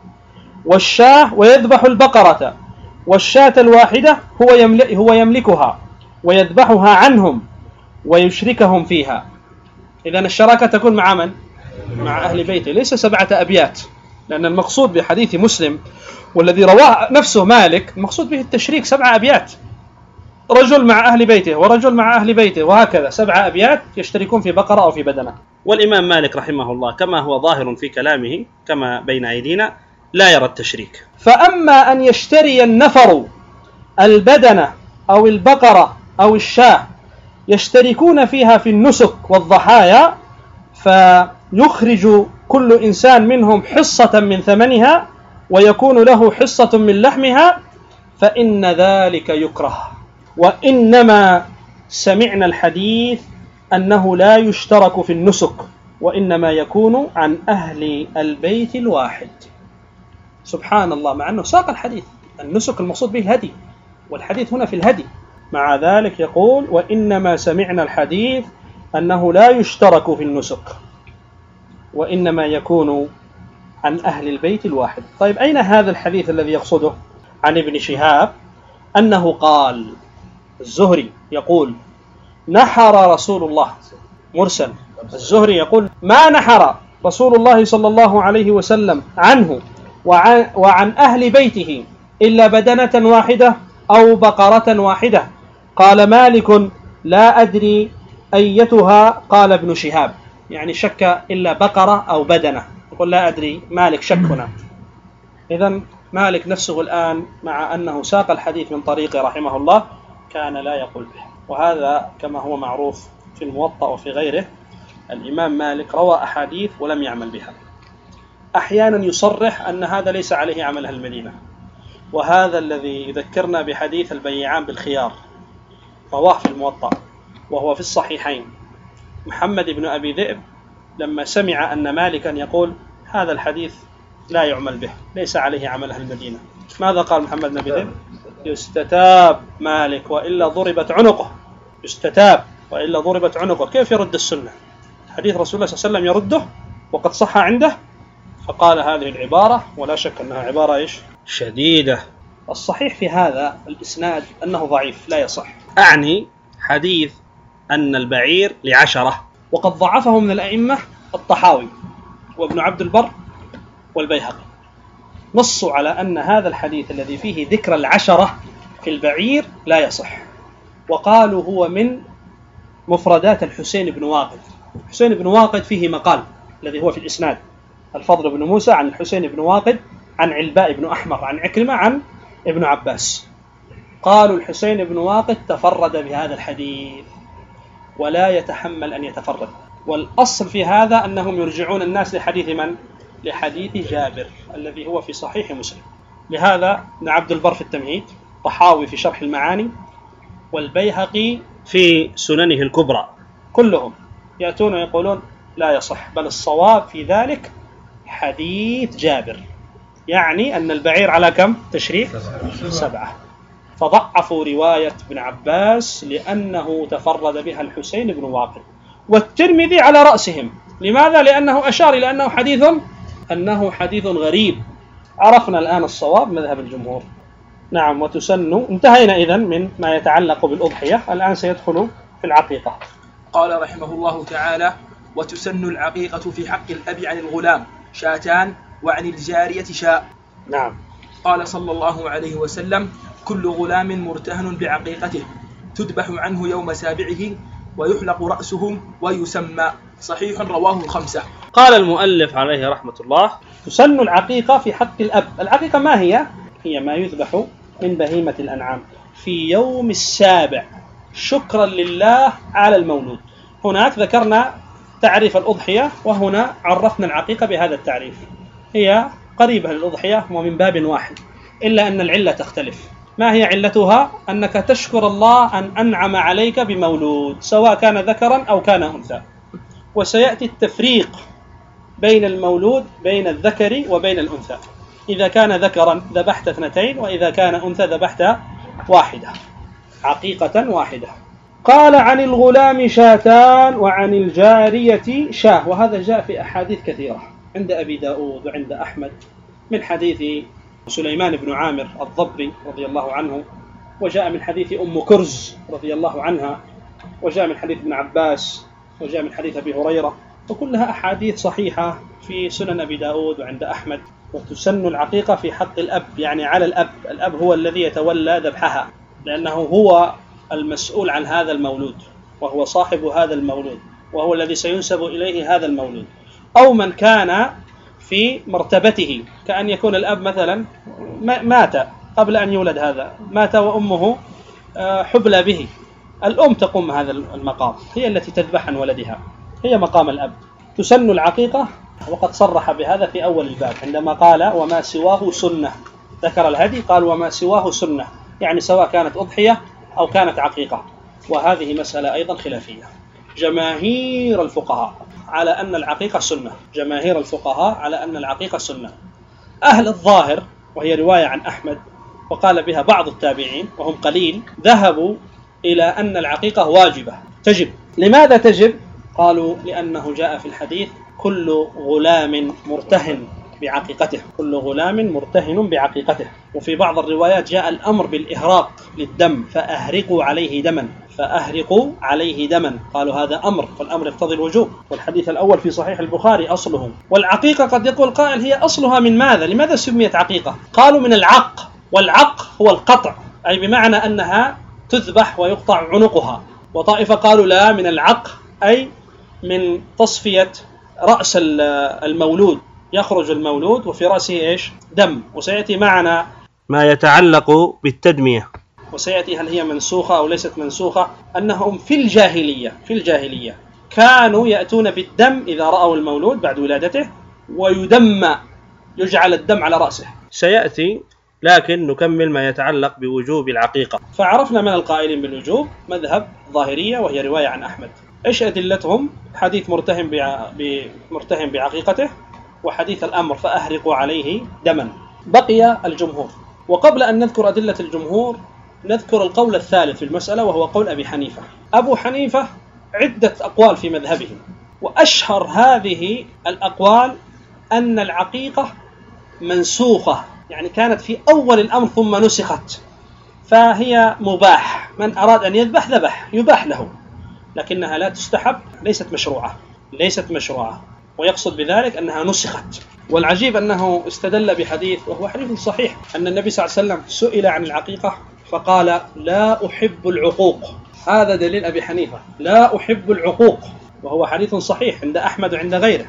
والشاة ويذبح البقرة والشاة الواحدة هو يملكها ويذبحها عنهم ويشركهم فيها. إذن الشراكة تكون مع من؟ مع أهل بيته، ليس 7 أبيات، لأن المقصود بحديث مسلم والذي رواه نفسه مالك المقصود به التشريك 7 أبيات، رجل مع أهل بيته ورجل مع أهل بيته، وهكذا 7 أبيات يشتركون في بقرة أو في بدنة. والإمام مالك رحمه الله كما هو ظاهر في كلامه كما بين أيدينا لا يرى التشريك. فأما أن يشتري النفر البدنة أو البقرة أو الشاة يشتركون فيها في النسك والضحايا، فيخرج كل إنسان منهم حصة من ثمنها ويكون له حصة من لحمها، فإن ذلك يكره. وإنما سمعنا الحديث أنه لا يشترك في النسك، وإنما يكون عن أهل البيت الواحد. سبحان الله، مع أنه ساق الحديث النسك المقصود به الهدي، والحديث هنا في الهدي، مع ذلك يقول وإنما سمعنا الحديث أنه لا يشترك في النسك وإنما يكون عن أهل البيت الواحد. طيب أين هذا الحديث الذي يقصده؟ عن ابن شهاب أنه قال، الزهري يقول نحر رسول الله، مرسل، الزهري يقول ما نحر رسول الله صلى الله عليه وسلم عنه وعن أهل بيته إلا بدنة واحدة أو بقرة واحدة. قال مالك لا أدري أيتها، قال ابن شهاب، يعني شك إلا بقرة أو بدنة، يقول لا أدري، مالك شك هنا. إذن مالك نفسه الآن مع أنه ساق الحديث من طريقه رحمه الله كان لا يقول به. وهذا كما هو معروف في الموطأ وفي غيره، الإمام مالك روى أحاديث ولم يعمل بها، أحيانا يصرح أن هذا ليس عليه عمل أهل المدينة. وهذا الذي يذكرنا بحديث البيعان بالخيار، رواه في الموطأ وهو في الصحيحين. محمد بن أبي ذئب لما سمع أن مالكا يقول هذا الحديث لا يعمل به، ليس عليه عمل أهل المدينة، ماذا قال محمد بن أبي ذئب؟ يستتاب مالك وإلا ضربت عنقه، يستتاب وإلا ضربت عنقه. كيف يرد السنة؟ حديث رسول الله صلى الله عليه وسلم يرده وقد صح عنده؟ فقال هذه العبارة، ولا شك أنها عبارة إيش؟ شديدة. الصحيح في هذا الإسناد أنه ضعيف لا يصح، أعني حديث أن البعير ل10، وقد ضعفه من الأئمة الطحاوي وابن عبد البر والبيهقي، نصوا على أن هذا الحديث الذي فيه ذكر 10 في البعير لا يصح، وقالوا هو من مفردات الحسين بن واقد. الحسين بن واقد فيه مقال الذي هو في الإسناد، الفضل بن موسى عن الحسين بن واقد عن علباء بن أحمر عن عكرمة عن ابن عباس. قالوا الحسين بن واقد تفرد بهذا الحديث ولا يتحمل أن يتفرد، والأصل في هذا أنهم يرجعون الناس لحديث من؟ لحديث جابر الذي هو في صحيح مسلم. لهذا ابن عبد البر في التمهيد، طحاوي في شرح المعاني، والبيهقي في سننه الكبرى، كلهم يأتون ويقولون لا يصح، بل الصواب في ذلك حديث جابر، يعني أن البعير على كم تشريك؟ 7. فضعفوا رواية ابن عباس لأنه تفرد بها الحسين بن واقد، والترمذي على رأسهم. لماذا؟ لأنه أشار إلى أنه حديث غريب. عرفنا الآن الصواب مذهب الجمهور. نعم. وتسن، انتهينا إذن من ما يتعلق بالأضحية، الآن سيدخل في العقيقة. قال رحمه الله تعالى: وتسن العقيقة في حق الأب عن الغلام شاتان، وعن الجارية شاء. نعم. قال صلى الله عليه وسلم: كل غلام مرتهن بعقيقته تذبح عنه يوم سابعه ويحلق رأسه ويسمى. صحيح، رواه 5. قال المؤلف عليه رحمة الله: تسن العقيقة في حق الأب. العقيقة ما هي؟ هي ما يذبح من بهيمة الأنعام في يوم 7 شكرا لله على المولود. هناك ذكرنا تعريف الأضحية، وهنا عرفنا العقيقة بهذا التعريف، هي قريبة للأضحية ومن باب واحد، إلا أن العلة تختلف. ما هي علتها؟ أنك تشكر الله أن أنعم عليك بمولود سواء كان ذكرا أو كان أنثى. وسيأتي التفريق بين المولود بين الذكر وبين الأنثى. إذا كان ذكرا ذبحت 2، وإذا كان أنثى ذبحت 1، عقيقة واحدة. قال عن الغلام شاتان وعن الجارية شاه، وهذا جاء في أحاديث كثيرة عند أبي داود وعند أحمد من حديث سليمان بن عامر الضبي رضي الله عنه، وجاء من حديث أم كرز رضي الله عنها، وجاء من حديث ابن عباس، وجاء من حديث أبي هريرة، وكلها أحاديث صحيحة في سنن أبي داود وعند أحمد. وتسن العقيقة في حق الأب، يعني على الأب هو الذي يتولى ذبحها، لأنه هو المسؤول عن هذا المولود، وهو صاحب هذا المولود، وهو الذي سينسب إليه هذا المولود. أو من كان في مرتبته، كأن يكون الأب مثلا مات قبل أن يولد هذا، مات وأمه حبلى به، الأم تقوم هذا المقام، هي التي تذبح عن ولدها، هي مقام الأب. تسن العقيقة، وقد صرح بهذا في أول الباب عندما قال وما سواه سنة، ذكر الهدي قال وما سواه سنة، يعني سواء كانت أضحية أو كانت عقيقة. وهذه مسألة أيضا خلافية. جماهير الفقهاء على أن العقيقة سنة، جماهير الفقهاء على أن العقيقة سنة. أهل الظاهر، وهي رواية عن أحمد وقال بها بعض التابعين وهم قليل، ذهبوا إلى أن العقيقة واجبة تجب. لماذا تجب؟ قالوا لأنه جاء في الحديث كل غلام مرتهن بعقيقته، كل غلام مرتهن بعقيقته. وفي بعض الروايات جاء الأمر بالإهراق للدم، فأهرقوا عليه دما، فأهرقوا عليه دما، قالوا هذا أمر، فالأمر يقتضي الوجوب. والحديث الأول في صحيح البخاري أصله. والعقيقة قد يقول قائل هي أصلها من ماذا؟ لماذا سميت عقيقة؟ قالوا من العق، والعق هو القطع، أي بمعنى أنها تذبح ويقطع عنقها. وطائفة قالوا لا، من العق أي من تصفية رأس المولود، يخرج المولود وفي رأسه إيش؟ دم. وسيأتي معنا ما يتعلق بالتدمية، وسيأتي هل هي منسوخة أو ليست منسوخة. أنهم في الجاهلية كانوا يأتون بالدم إذا رأوا المولود بعد ولادته ويدمى، يجعل الدم على رأسه، سيأتي. لكن نكمل ما يتعلق بوجوب العقيقة. فعرفنا من القائلين بالوجوب مذهب ظاهرية، وهي رواية عن أحمد. إيش أدلتهم؟ حديث مرتهن بعقيقته، وحديث الأمر فأهرقوا عليه دما. بقي الجمهور. وقبل أن نذكر أدلة الجمهور نذكر القول الثالث في المسألة، وهو قول أبي حنيفة. أبو حنيفة عدة أقوال في مذهبه، وأشهر هذه الأقوال أن العقيقة منسوخة، يعني كانت في أول الأمر ثم نسخت، فهي مباح، من أراد أن يذبح ذبح، يباح له، لكنها لا تستحب، ليست مشروعة، ويقصد بذلك أنها نسخت. والعجيب أنه استدل بحديث، وهو حديث صحيح، أن النبي صلى الله عليه وسلم سئل عن العقيقة فقال لا أحب العقوق. هذا دليل أبي حنيفة، لا أحب العقوق، وهو حديث صحيح عند أحمد وعند غيره.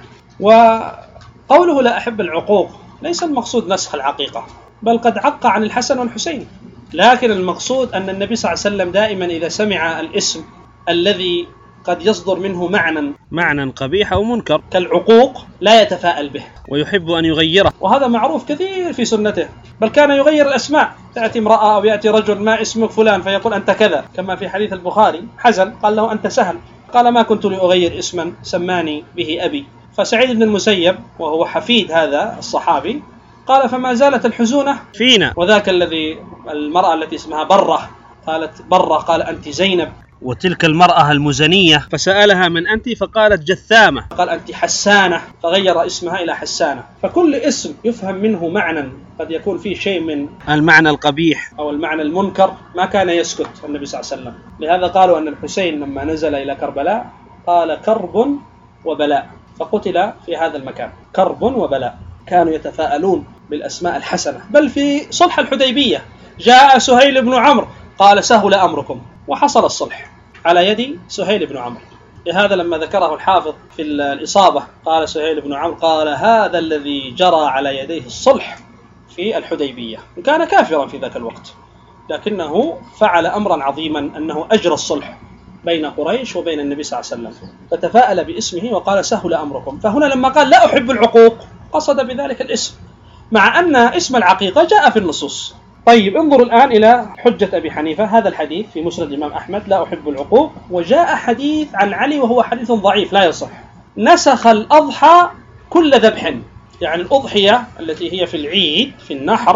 وقوله لا أحب العقوق ليس المقصود نسخ العقيقة، بل قد عق عن الحسن والحسين، لكن المقصود أن النبي صلى الله عليه وسلم دائما إذا سمع الاسم الذي قد يصدر منه معنى قبيح أو منكر كالعقوق لا يتفاءل به ويحب أن يغيره، وهذا معروف كثير في سنته، بل كان يغير الأسماء. تأتي امرأة أو يأتي رجل ما اسمك فلان فيقول أنت كذا، كما في حديث البخاري حزن قال له أنت سهل، قال ما كنت لأغير اسما سماني به أبي. فسعيد بن المسيب وهو حفيد هذا الصحابي قال فما زالت الحزونة فينا، وذاك المرأة التي اسمها برة قالت برة، قال أنت زينب، وتلك المرأة المزنية فسألها من أنت فقالت جثامة، قال أنت حسانة، فغير اسمها إلى حسانة. فكل اسم يفهم منه معنى قد يكون فيه شيء من المعنى القبيح أو المعنى المنكر ما كان يسكت النبي صلى الله عليه وسلم. لهذا قالوا أن الحسين لما نزل إلى كربلاء قال كرب وبلاء، فقتل في هذا المكان، كرب وبلاء. كانوا يتفاءلون بالأسماء الحسنة. بل في صلح الحديبية جاء سهيل بن عمرو قال سهل أمركم، وحصل الصلح على يد سهيل بن عمرو. لهذا لما ذكره الحافظ في الإصابة قال سهيل بن عمرو قال هذا الذي جرى على يديه الصلح في الحديبية، كان كافرا في ذاك الوقت، لكنه فعل أمرا عظيما أنه أجرى الصلح بين قريش وبين النبي صلى الله عليه وسلم، فتفاءل باسمه وقال سهل أمركم. فهنا لما قال لا أحب العقوق قصد بذلك الاسم، مع أن اسم العقيقة جاء في النصوص. طيب انظروا الآن إلى حجة أبي حنيفة. هذا الحديث في مسند الإمام أحمد لا أحب العقوق، وجاء حديث عن علي وهو حديث ضعيف لا يصح. نسخ الأضحى كل ذبح، يعني الأضحية التي هي في العيد في النحر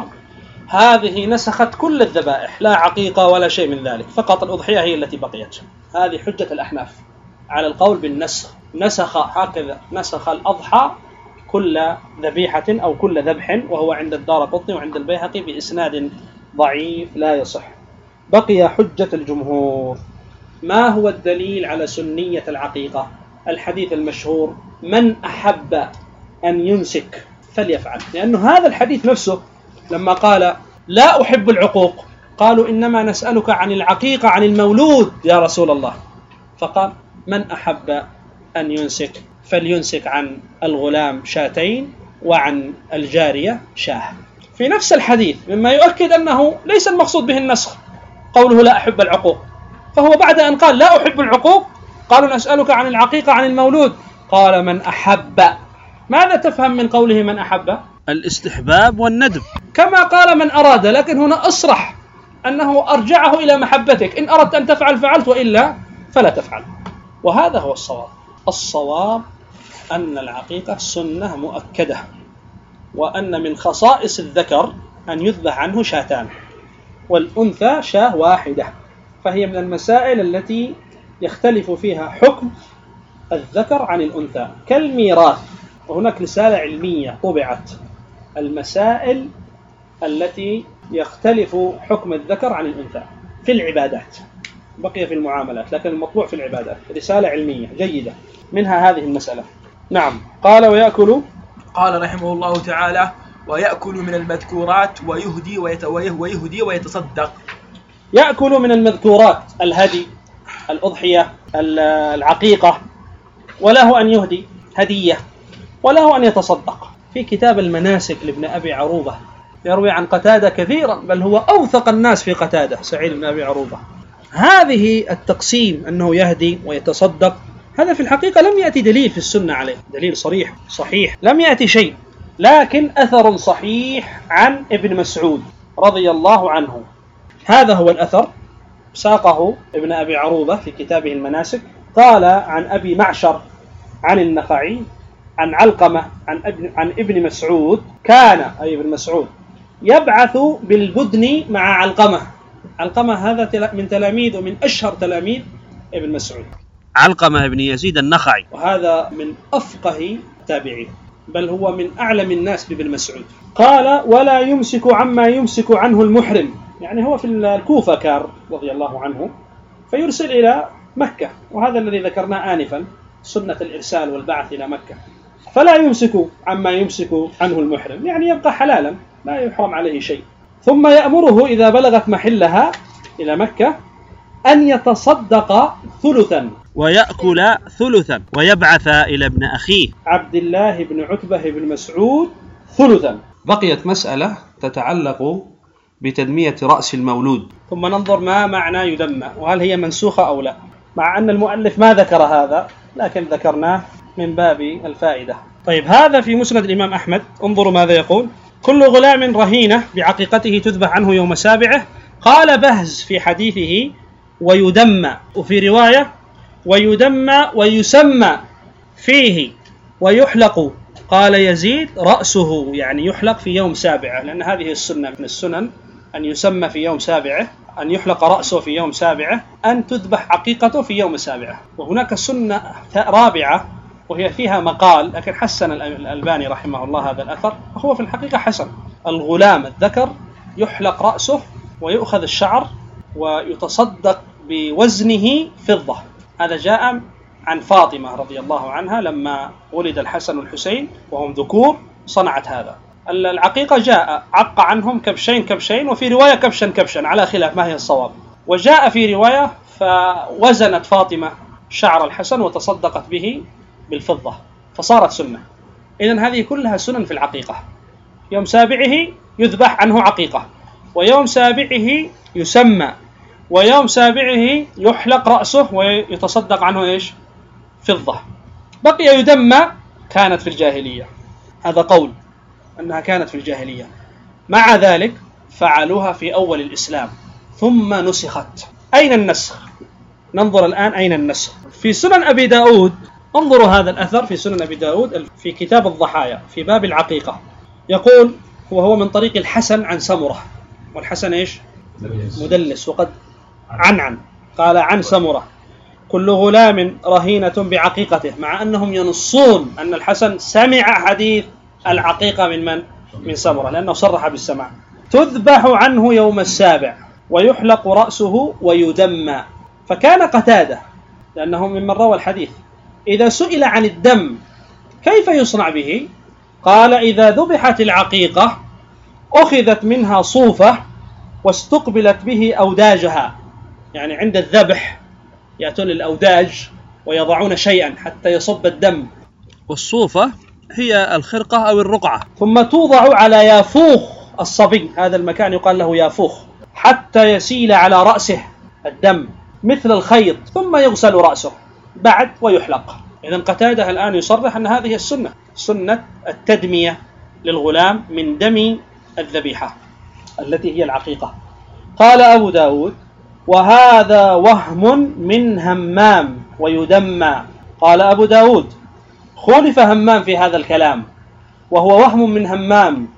هذه نسخت كل الذبائح، لا عقيقة ولا شيء من ذلك، فقط الأضحية هي التي بقيت. هذه حجة الأحناف على القول بالنسخ. نسخ هكذا، نسخ الأضحى كل ذبيحة أو كل ذبح، وهو عند الدارقطني وعند البيهقي بإسناد ضعيف لا يصح. بقي حجة الجمهور. ما هو الدليل على سنية العقيقة؟ الحديث المشهور: من أحب أن ينسك فليفعل. لأنه هذا الحديث نفسه لما قال لا أحب العقوق قالوا إنما نسألك عن العقيقة عن المولود يا رسول الله، فقال من أحب أن ينسك فلينسك عن الغلام شاتين وعن الجارية شاه. في نفس الحديث مما يؤكد أنه ليس المقصود به النسخ قوله لا أحب العقوق، فهو بعد أن قال لا أحب العقوق قالوا نسألك عن العقيقة عن المولود، قال من أحب. ماذا تفهم من قوله من أحب؟ الاستحباب والندب كما قال من أراد، لكن هنا أصرح أنه أرجعه إلى محبتك، إن أردت أن تفعل فعلت وإلا فلا تفعل. وهذا هو الصواب. الصواب أن العقيقة سنة مؤكدة، وأن من خصائص الذكر أن يذبح عنه شاتان والأنثى شاة واحدة، فهي من المسائل التي يختلف فيها حكم الذكر عن الأنثى كالميراث. وهناك رسالة علمية طبعت: المسائل التي يختلف حكم الذكر عن الأنثى في العبادات، بقي في المعاملات لكن المطلوع في العبادات. رسالة علمية جيدة منها هذه المسألة. نعم. قال ويأكل، قال رحمه الله تعالى: ويأكل من المذكورات ويهدي ويتصدق. يأكل من المذكورات الهدي، الأضحية، العقيقة، وله أن يهدي هدية، وله أن يتصدق. في كتاب المناسك لابن أبي عروبة يروي عن قتادة كثيرا، بل هو أوثق الناس في قتادة سعيد بن أبي عروبة. هذه التقسيم أنه يهدي ويتصدق هذا في الحقيقة لم يأتي دليل في السنة عليه، دليل صريح صحيح لم يأتي شيء، لكن أثر صحيح عن ابن مسعود رضي الله عنه. هذا هو الأثر، ساقه ابن أبي عروبة في كتابه المناسك. قال عن أبي معشر عن النخعي عن علقمة عن ابن مسعود كان أي ابن مسعود يبعث بالبدن مع علقمة. علقمة هذا من تلاميذ ومن أشهر تلاميذ ابن مسعود، علقمة بن يزيد النخعي، وهذا من أفقه التابعين، بل هو من أعلم الناس بابن مسعود. قال ولا يمسك عما يمسك عنه المحرم، يعني هو في الكوفة كان رضي الله عنه، فيرسل إلى مكة، وهذا الذي ذكرناه آنفا سنة الإرسال والبعث إلى مكة. فلا يمسك عما يمسك عنه المحرم، يعني يبقى حلالا لا يحرم عليه شيء. ثم يأمره إذا بلغت محلها إلى مكة أن يتصدق ثلثا ويأكل ثلثا ويبعث إلى ابن أخيه عبد الله بن عتبة بن مسعود ثلثا. بقيت مسألة تتعلق بتدمية رأس المولود، ثم ننظر ما معنى يدمى وهل هي منسوخة أو لا، مع أن المؤلف ما ذكر هذا لكن ذكرناه من باب الفائدة. طيب هذا في مسند الإمام أحمد. انظروا ماذا يقول: كل غلام رهينة بعقيقته تذبح عنه يوم سابعه. قال بهز في حديثه ويدمى، وفي رواية ويدمى ويسمى فيه ويحلق. قال يزيد رأسه، يعني يحلق في يوم سابعه، لأن هذه السنة من السنن أن يسمى في يوم سابعه، أن يحلق رأسه في يوم سابعه، أن تذبح عقيقته في يوم سابعه. وهناك سنة رابعة وهي فيها مقال لكن حسن الألباني رحمه الله هذا الأثر، وهو في الحقيقة حسن. الغلام الذكر يحلق رأسه ويؤخذ الشعر ويتصدق بوزنه فضة. هذا جاء عن فاطمة رضي الله عنها لما ولد الحسن والحسين وهم ذكور صنعت هذا. العقيقة جاء عق عنهم كبشين، وفي رواية كبشا على خلاف ما هي الصواب. وجاء في رواية فوزنت فاطمة شعر الحسن وتصدقت به بالفضة فصارت سنة. إذن هذه كلها سنن في العقيقة. يوم سابعه يذبح عنه عقيقة، ويوم سابعه يسمى، ويوم سابعه يحلق رأسه ويتصدق عنه إيش؟ فضة. بقي يدمى كانت في الجاهلية، هذا قول. أنها كانت في الجاهلية، مع ذلك فعلوها في أول الإسلام ثم نسخت. أين النسخ؟ ننظر الآن أين النسخ. في سنن أبي داود، انظروا هذا الأثر في سنن أبي داود في كتاب الضحايا في باب العقيقة، يقول وهو من طريق الحسن عن سمرة، والحسن إيش؟ مدلس، وقد عن قال عن سمرة كل غلام رهينة بعقيقته، مع أنهم ينصون أن الحسن سمع حديث العقيقة من من؟ من سمرة، لأنه صرح بالسماع. تذبح عنه يوم السابع ويحلق رأسه ويدمى. فكان قتادة لأنه ممن روى الحديث إذا سئل عن الدم كيف يصنع به؟ قال إذا ذبحت العقيقة أخذت منها صوفة واستقبلت به أوداجها، يعني عند الذبح يأتون الأوداج ويضعون شيئا حتى يصب الدم، والصوفة هي الخرقة أو الرقعة، ثم توضع على يافوخ الصبي، هذا المكان يقال له يافوخ، حتى يسيل على رأسه الدم مثل الخيط، ثم يغسل رأسه بعد ويحلق. إذن قتادة الآن يصرح أن هذه السنة، سنة التدمية للغلام من دم الذبيحة التي هي العقيقة. قال أبو داود وهذا وهم من همام ويدمى. قال أبو داود خولف همام في هذا الكلام، وهو وهم من همام،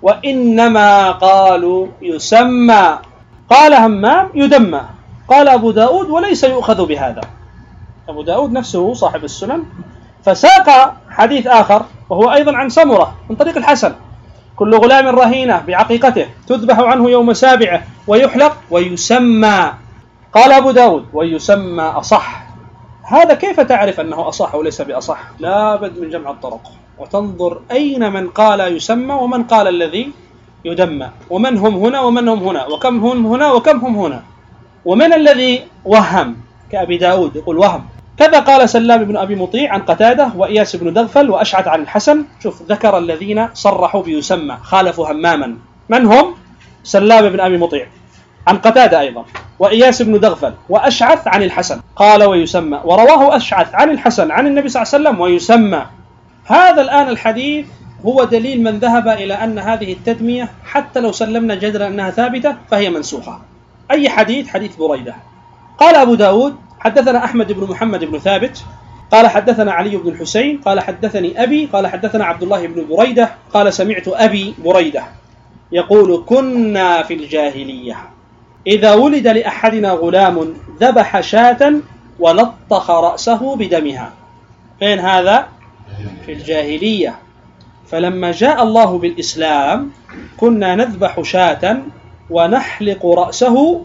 وإنما قالوا يسمى، قال همام يدمى، قال أبو داود وليس يؤخذ بهذا. أبو داود نفسه صاحب السنن فساق حديث آخر وهو أيضا عن سمرة من طريق الحسن كل غلام رهينة بعقيقته تذبح عنه يوم سابعه ويحلق ويسمى. قال أبو داود ويسمى أصح. هذا كيف تعرف أنه أصح وليس بأصح؟ لا بد من جمع الطرق وتنظر أين من قال يسمى ومن قال الذي يدمى، ومن هم هنا ومن هم هنا، وكم هم هنا وكم هم هنا، ومن الذي وهم كأبي داود يقول وهم. كذا قال سلام بن أبي مطيع عن قتادة وإياس بن دغفل وأشعث عن الحسن. شوف ذكر الذين صرحوا بيسمى خالفوا هماما، من هم؟ سلام بن أبي مطيع عن قتادة أيضا، وإياس بن دغفل، وأشعث عن الحسن قال ويسمى، ورواه أشعث عن الحسن عن النبي صلى الله عليه وسلم ويسمى. هذا الآن الحديث هو دليل من ذهب إلى أن هذه التدمية حتى لو سلمنا جدلا أنها ثابتة فهي منسوخة. أي حديث؟ حديث بريدة. قال أبو داود حدثنا أحمد بن محمد بن ثابت قال حدثنا علي بن الحسين قال حدثني أبي قال حدثنا عبد الله بن بريدة قال سمعت أبي بريدة يقول كنا في الجاهلية إذا ولد لأحدنا غلام ذبح شاة ولطخ رأسه بدمها. فين هذا؟ في الجاهلية. فلما جاء الله بالإسلام كنا نذبح شاة ونحلق رأسه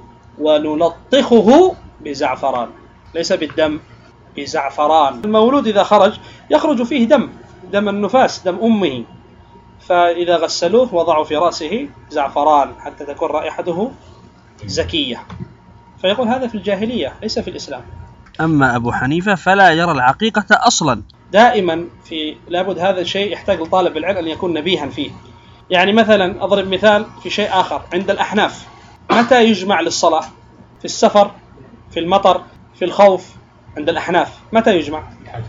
ونلطخه بزعفران، ليس بالدم، بزعفران. المولود إذا خرج يخرج فيه دم النفاس، دم أمه، فإذا غسلوه وضعوا في رأسه زعفران حتى تكون رائحته زكية. فيقول هذا في الجاهلية ليس في الإسلام. أما أبو حنيفة فلا يرى العقيقة أصلا. دائما لابد هذا الشيء يحتاج لطالب العلم أن يكون نبيها فيه. يعني مثلا أضرب مثال في شيء آخر عند الأحناف، متى يجمع للصلاة؟ في السفر، في المطر، في الخوف. عند الأحناف متى يجمع؟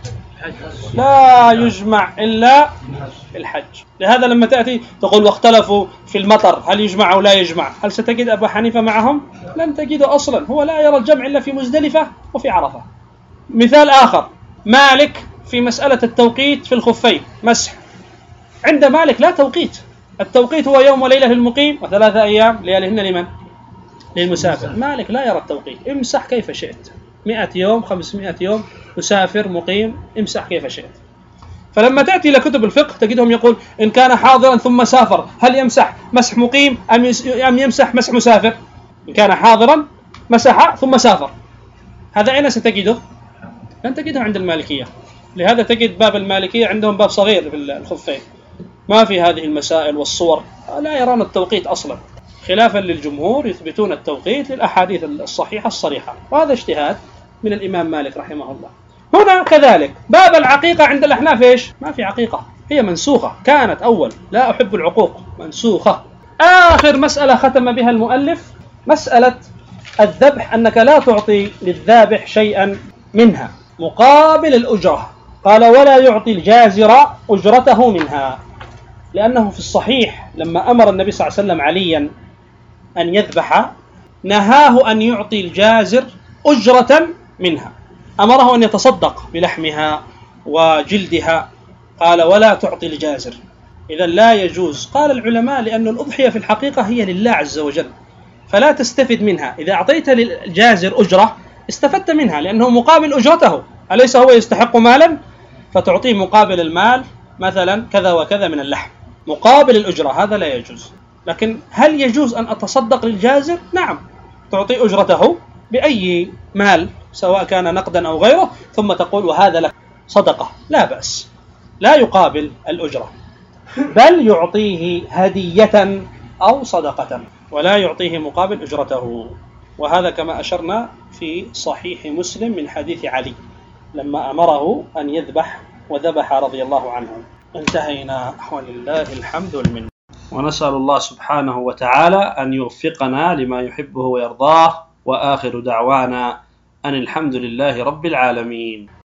لا يجمع إلا في الحج. لهذا لما تأتي تقول واختلفوا في المطر هل يجمع أو لا يجمع، هل ستجد أبو حنيفة معهم؟ لن تجده أصلا، هو لا يرى الجمع إلا في مزدلفة وفي عرفة. مثال آخر مالك في مسألة التوقيت في الخفين مسح، عند مالك لا توقيت، التوقيت هو يوم وليلة للمقيم و3 أيام لياليهن لمن؟ للمسافر. مالك لا يرى التوقيت، امسح كيف شئت، 100 يوم 500 يوم، مسافر مقيم، امسح كيف شئت. فلما تأتي إلى كتب الفقه تجدهم يقول إن كان حاضرا ثم سافر هل يمسح مسح مقيم أم يمسح مسح مسافر؟ إن كان حاضرا مسح ثم سافر. هذا أين ستجده؟ لن تجده عند المالكية. لهذا تجد باب المالكية عندهم باب صغير في الخفين، ما في هذه المسائل والصور، لا يرون التوقيت أصلا، خلافا للجمهور يثبتون التوقيت للأحاديث الصحيحة الصريحة، وهذا اجتهاد من الإمام مالك رحمه الله. هنا كذلك باب العقيقة عند الأحناف إيش؟ ما في عقيقة، هي منسوخة، كانت أول، لا أحب العقوق، منسوخة. آخر مسألة ختم بها المؤلف مسألة الذبح، أنك لا تعطي للذابح شيئا منها مقابل الأجرة. قال ولا يعطي الجازر أجرته منها. لأنه في الصحيح لما أمر النبي صلى الله عليه وسلم عليا أن يذبح نهاه أن يعطي الجازر أجرة منها، أمره أن يتصدق بلحمها وجلدها، قال ولا تعطي الجازر. إذا لا يجوز. قال العلماء لأن الأضحية في الحقيقة هي لله عز وجل، فلا تستفد منها. إذا أعطيت للجازر أجرة استفدت منها لأنه مقابل أجرته، أليس هو يستحق مالا؟ فتعطيه مقابل المال مثلا كذا وكذا من اللحم مقابل الأجرة، هذا لا يجوز. لكن هل يجوز أن أتصدق للجازر؟ نعم، تعطي أجرته بأي مال سواء كان نقدا أو غيره، ثم تقول وهذا لك صدقة، لا بأس، لا يقابل الأجرة، بل يعطيه هدية أو صدقة ولا يعطيه مقابل أجرته. وهذا كما أشرنا في صحيح مسلم من حديث علي لما أمره أن يذبح وذبح رضي الله عنه. انتهينا ولله الحمد والمنة، ونسأل الله سبحانه وتعالى أن يوفقنا لما يحبه ويرضاه، وآخر دعوانا أن الحمد لله رب العالمين.